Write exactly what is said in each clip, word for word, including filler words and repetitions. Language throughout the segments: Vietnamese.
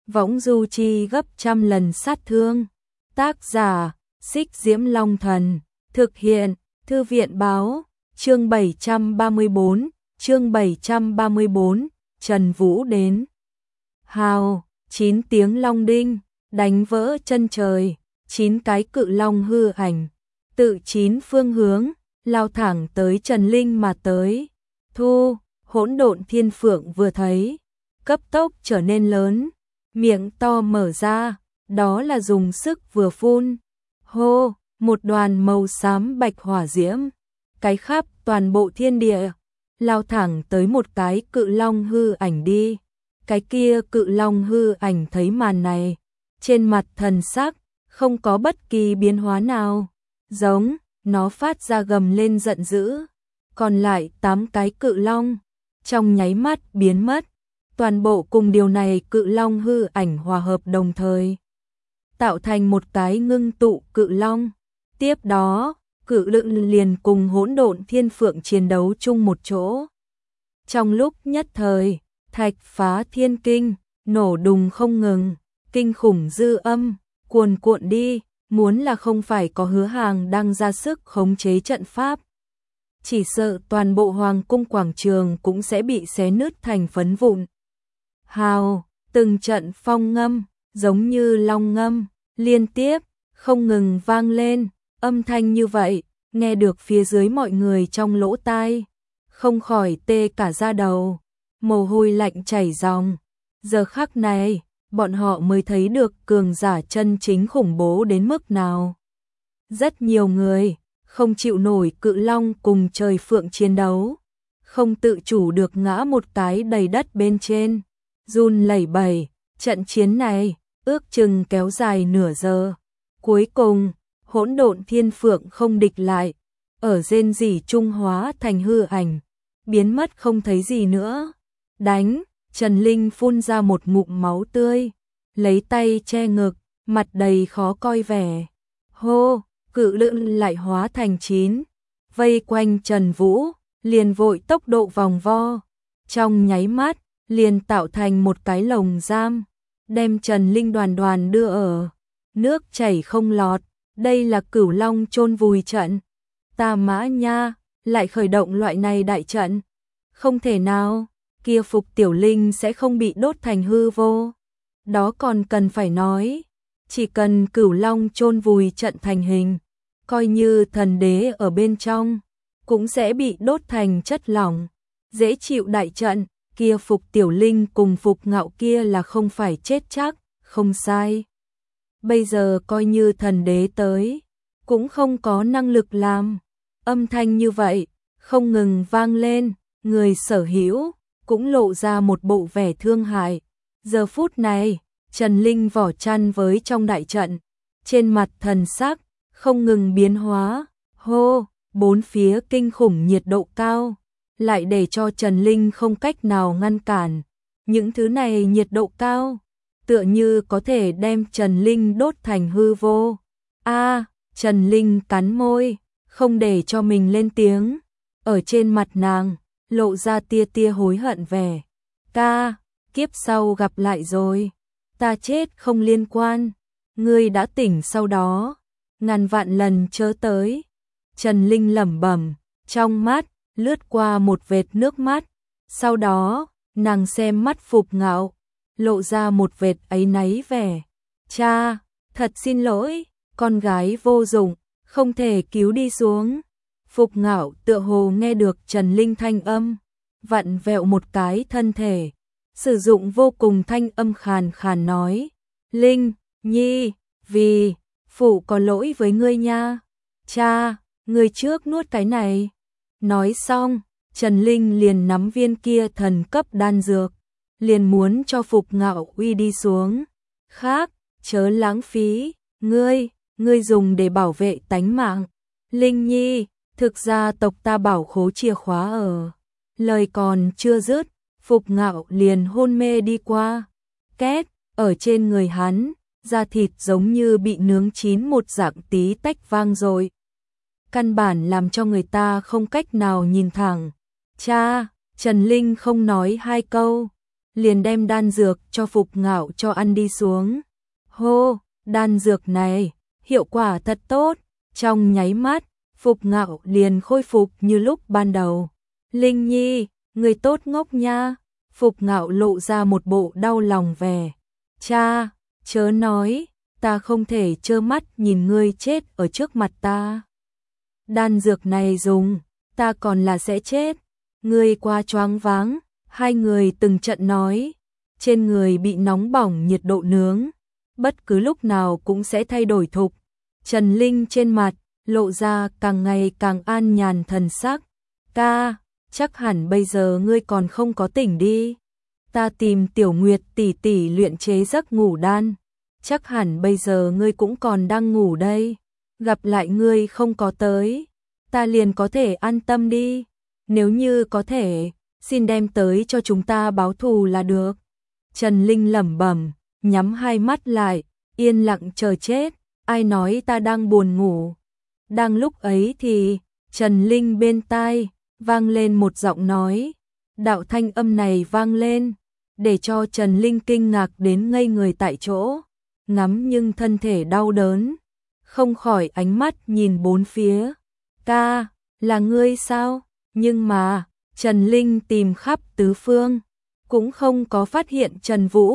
võng du chi gấp trăm lần sát thương. Tác giả, Xích Diễm Long Thần, thực hiện, Thư viện báo, chương bảy trăm ba mươi tư, chương bảy trăm ba mươi tư, Trần Vũ đến. Hào, chín tiếng long đinh, đánh vỡ chân trời, chín cái cự long hư ảnh, tự chín phương hướng, lao thẳng tới Trần Linh mà tới. Thu, hỗn độn thiên phượng vừa thấy, cấp tốc trở nên lớn, miệng to mở ra, đó là dùng sức vừa phun. Hô, một đoàn màu xám bạch hỏa diễm, cái khắp toàn bộ thiên địa, lao thẳng tới một cái cự long hư ảnh đi. Cái kia cự long hư ảnh thấy màn này, trên mặt thần sắc, không có bất kỳ biến hóa nào, giống, nó phát ra gầm lên giận dữ. Còn lại tám cái cự long, trong nháy mắt biến mất, toàn bộ cùng điều này cự long hư ảnh hòa hợp đồng thời, tạo thành một cái ngưng tụ cự long. Tiếp đó, cự lượng liền cùng hỗn độn thiên phượng chiến đấu chung một chỗ. Trong lúc nhất thời, thạch phá thiên kinh, nổ đùng không ngừng, kinh khủng dư âm, cuồn cuộn đi, muốn là không phải có Hứa Hàng đang ra sức khống chế trận pháp, chỉ sợ toàn bộ hoàng cung quảng trường cũng sẽ bị xé nứt thành phấn vụn. Hào, từng trận phong ngâm, giống như long ngâm, liên tiếp, không ngừng vang lên, âm thanh như vậy, nghe được phía dưới mọi người trong lỗ tai, không khỏi tê cả da đầu, mồ hôi lạnh chảy ròng. Giờ khắc này, bọn họ mới thấy được cường giả chân chính khủng bố đến mức nào. Rất nhiều người không chịu nổi cự long cùng trời phượng chiến đấu, không tự chủ được ngã một cái đầy đất bên trên, run lẩy bẩy. Trận chiến này ước chừng kéo dài nửa giờ. Cuối cùng, hỗn độn thiên phượng không địch lại, ở rên rỉ trung hóa thành hư ảnh, biến mất không thấy gì nữa. Đánh, Trần Linh phun ra một ngụm máu tươi, lấy tay che ngực, mặt đầy khó coi vẻ. Hô, cự lượng lại hóa thành chín, vây quanh Trần Vũ, liền vội tốc độ vòng vo, trong nháy mắt, liền tạo thành một cái lồng giam, đem Trần Linh đoàn đoàn đưa ở. Nước chảy không lọt, đây là Cửu Long chôn vùi trận. Ta mã nha, lại khởi động loại này đại trận. Không thể nào, kia Phục Tiểu Linh sẽ không bị đốt thành hư vô. Đó còn cần phải nói, chỉ cần Cửu Long chôn vùi trận thành hình, coi như thần đế ở bên trong, cũng sẽ bị đốt thành chất lỏng. Dễ chịu đại trận, kia Phục Tiểu Linh cùng Phục Ngạo kia là không phải chết chắc, không sai. Bây giờ coi như thần đế tới, cũng không có năng lực làm. Âm thanh như vậy, không ngừng vang lên, người sở hữu cũng lộ ra một bộ vẻ thương hại. Giờ phút này, Trần Linh vỏ chăn với trong đại trận, trên mặt thần sắc không ngừng biến hóa. Hô, bốn phía kinh khủng nhiệt độ cao, lại để cho Trần Linh không cách nào ngăn cản. Những thứ này nhiệt độ cao, tựa như có thể đem Trần Linh đốt thành hư vô. A, à, Trần Linh cắn môi, không để cho mình lên tiếng. Ở trên mặt nàng, lộ ra tia tia hối hận vẻ. Ta, kiếp sau gặp lại rồi. Ta chết không liên quan. Ngươi đã tỉnh sau đó, ngàn vạn lần chớ tới. Trần Linh lẩm bẩm, trong mắt lướt qua một vệt nước mắt. Sau đó, nàng xem mắt Phục Ngạo, lộ ra một vệt áy náy vẻ. Cha, thật xin lỗi, con gái vô dụng, không thể cứu đi xuống. Phục Ngạo tựa hồ nghe được Trần Linh thanh âm, vặn vẹo một cái thân thể, sử dụng vô cùng thanh âm khàn khàn nói. Linh, Nhi, vì, phụ có lỗi với ngươi nha. Cha, ngươi trước nuốt cái này. Nói xong, Trần Linh liền nắm viên kia thần cấp đan dược, liền muốn cho Phục Ngạo uy đi xuống. Khác, chớ lãng phí, ngươi, ngươi dùng để bảo vệ tánh mạng. Linh Nhi, thực ra tộc ta bảo khố chìa khóa ở. Lời còn chưa dứt, Phục Ngạo liền hôn mê đi qua. Két, ở trên người hắn, da thịt giống như bị nướng chín một dạng tí tách vang rồi. Căn bản làm cho người ta không cách nào nhìn thẳng. Cha, Trần Linh không nói hai câu, liền đem đan dược cho Phục Ngạo cho ăn đi xuống. Hô, đan dược này, hiệu quả thật tốt, trong nháy mắt, Phục Ngạo liền khôi phục như lúc ban đầu. Linh Nhi, người tốt ngốc nha. Phục Ngạo lộ ra một bộ đau lòng vẻ. Cha, chớ nói, ta không thể trơ mắt nhìn ngươi chết ở trước mặt ta. Đan dược này dùng, ta còn là sẽ chết. Ngươi quá choáng váng. Hai người từng trận nói, trên người bị nóng bỏng nhiệt độ nướng, bất cứ lúc nào cũng sẽ thay đổi thục. Trần Linh trên mặt lộ ra càng ngày càng an nhàn thần sắc. Ca, chắc hẳn bây giờ ngươi còn không có tỉnh đi. Ta tìm Tiểu Nguyệt tỷ tỷ luyện chế giấc ngủ đan. Chắc hẳn bây giờ ngươi cũng còn đang ngủ đây. Gặp lại ngươi không có tới, ta liền có thể an tâm đi. Nếu như có thể, xin đem tới cho chúng ta báo thù là được. Trần Linh lẩm bẩm, nhắm hai mắt lại, yên lặng chờ chết. Ai nói ta đang buồn ngủ? Đang lúc ấy thì, Trần Linh bên tai vang lên một giọng nói. Đạo thanh âm này vang lên, để cho Trần Linh kinh ngạc đến ngây người tại chỗ, ngắm nhưng thân thể đau đớn, không khỏi ánh mắt nhìn bốn phía. Ca, là ngươi sao? Nhưng mà, Trần Linh tìm khắp tứ phương, cũng không có phát hiện Trần Vũ.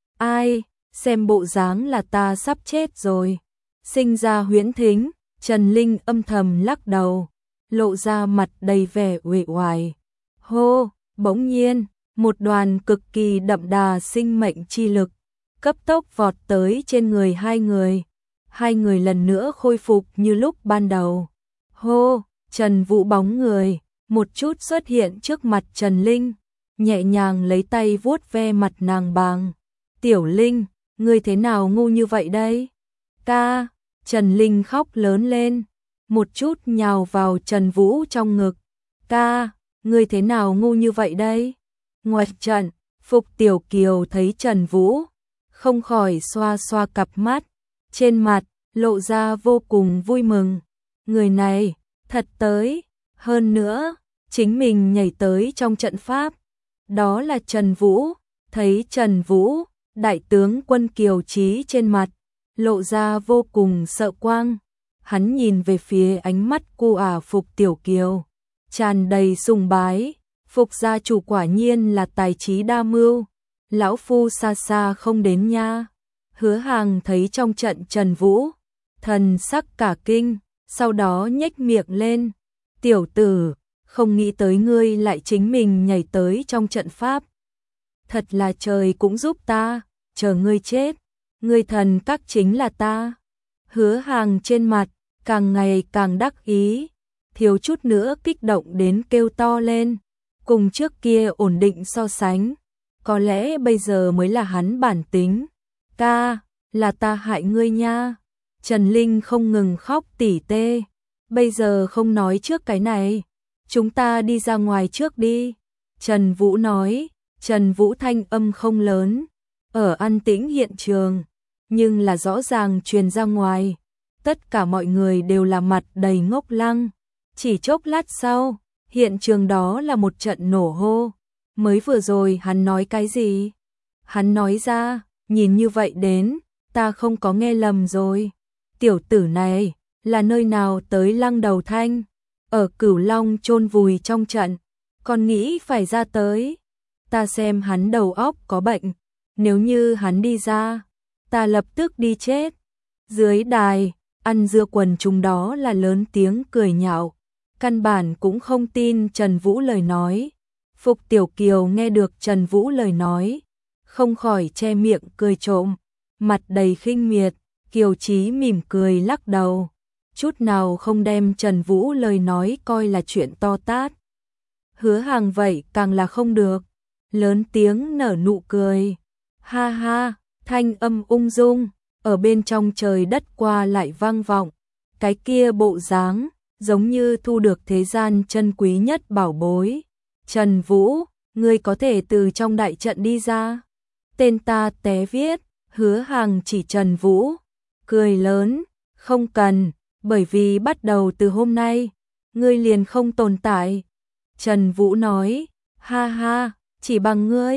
Ai, xem bộ dáng là ta sắp chết rồi. Sinh ra huyễn thính, Trần Linh âm thầm lắc đầu, lộ ra mặt đầy vẻ uể oải. Hô, bỗng nhiên, một đoàn cực kỳ đậm đà sinh mệnh chi lực, cấp tốc vọt tới trên người hai người. Hai người lần nữa khôi phục như lúc ban đầu. Hô, Trần Vũ bóng người một chút xuất hiện trước mặt Trần Linh, nhẹ nhàng lấy tay vuốt ve mặt nàng bàng. Tiểu Linh, ngươi thế nào ngu như vậy đây? Ca, Trần Linh khóc lớn lên, một chút nhào vào Trần Vũ trong ngực. Ca, ngươi thế nào ngu như vậy đây? Ngoạch trận, Phục Tiểu Kiều thấy Trần Vũ, không khỏi xoa xoa cặp mắt, trên mặt lộ ra vô cùng vui mừng. Người này, thật tới, hơn nữa, chính mình nhảy tới trong trận pháp. Đó là Trần Vũ. Thấy Trần Vũ, đại tướng quân Kiều Chí trên mặt lộ ra vô cùng sợ quang. Hắn nhìn về phía ánh mắt cô ả Phục Tiểu Kiều, tràn đầy sùng bái. Phục gia chủ quả nhiên là tài trí đa mưu, lão phu xa xa không đến nha. Hứa Hàng thấy trong trận Trần Vũ, thần sắc cả kinh, sau đó nhếch miệng lên. Tiểu tử, không nghĩ tới ngươi lại chính mình nhảy tới trong trận pháp. Thật là trời cũng giúp ta, chờ ngươi chết, ngươi thần các chính là ta. Hứa Hàng trên mặt càng ngày càng đắc ý, thiếu chút nữa kích động đến kêu to lên. Cùng trước kia ổn định so sánh, có lẽ bây giờ mới là hắn bản tính. Ca, là ta hại ngươi nha. Trần Linh không ngừng khóc tỉ tê. Bây giờ không nói trước cái này, chúng ta đi ra ngoài trước đi. Trần Vũ nói. Trần Vũ thanh âm không lớn, ở an tĩnh hiện trường, nhưng là rõ ràng truyền ra ngoài. Tất cả mọi người đều là mặt đầy ngốc lăng. Chỉ chốc lát sau, hiện trường đó là một trận nổ hô. Mới vừa rồi hắn nói cái gì? Hắn nói ra, nhìn như vậy đến, ta không có nghe lầm rồi. Tiểu tử này, là nơi nào tới Lăng Đầu Thanh? Ở Cửu Long chôn vùi trong trận, còn nghĩ phải ra tới. Ta xem hắn đầu óc có bệnh, nếu như hắn đi ra, ta lập tức đi chết. Dưới đài, ăn dưa quần chúng đó là lớn tiếng cười nhạo, căn bản cũng không tin Trần Vũ lời nói. Phục Tiểu Kiều nghe được Trần Vũ lời nói, không khỏi che miệng cười trộm, mặt đầy khinh miệt. Kiều Chí mỉm cười lắc đầu, chút nào không đem Trần Vũ lời nói coi là chuyện to tát. Hứa Hàng vậy càng là không được, lớn tiếng nở nụ cười. Ha ha, thanh âm ung dung, ở bên trong trời đất qua lại vang vọng. Cái kia bộ dáng, giống như thu được thế gian chân quý nhất bảo bối. Trần Vũ, ngươi có thể từ trong đại trận đi ra. Tên ta té viết. Hứa Hàng chỉ Trần Vũ, cười lớn, không cần, bởi vì bắt đầu từ hôm nay, ngươi liền không tồn tại. Trần Vũ nói, ha ha, chỉ bằng ngươi,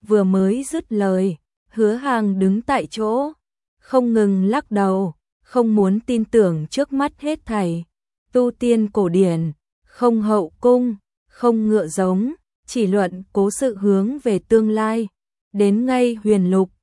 vừa mới dứt lời, Hứa Hàng đứng tại chỗ, không ngừng lắc đầu, không muốn tin tưởng trước mắt hết thảy. Tu tiên cổ điển, không hậu cung, không ngựa giống, chỉ luận cố sự hướng về tương lai. Đến ngay huyền lục,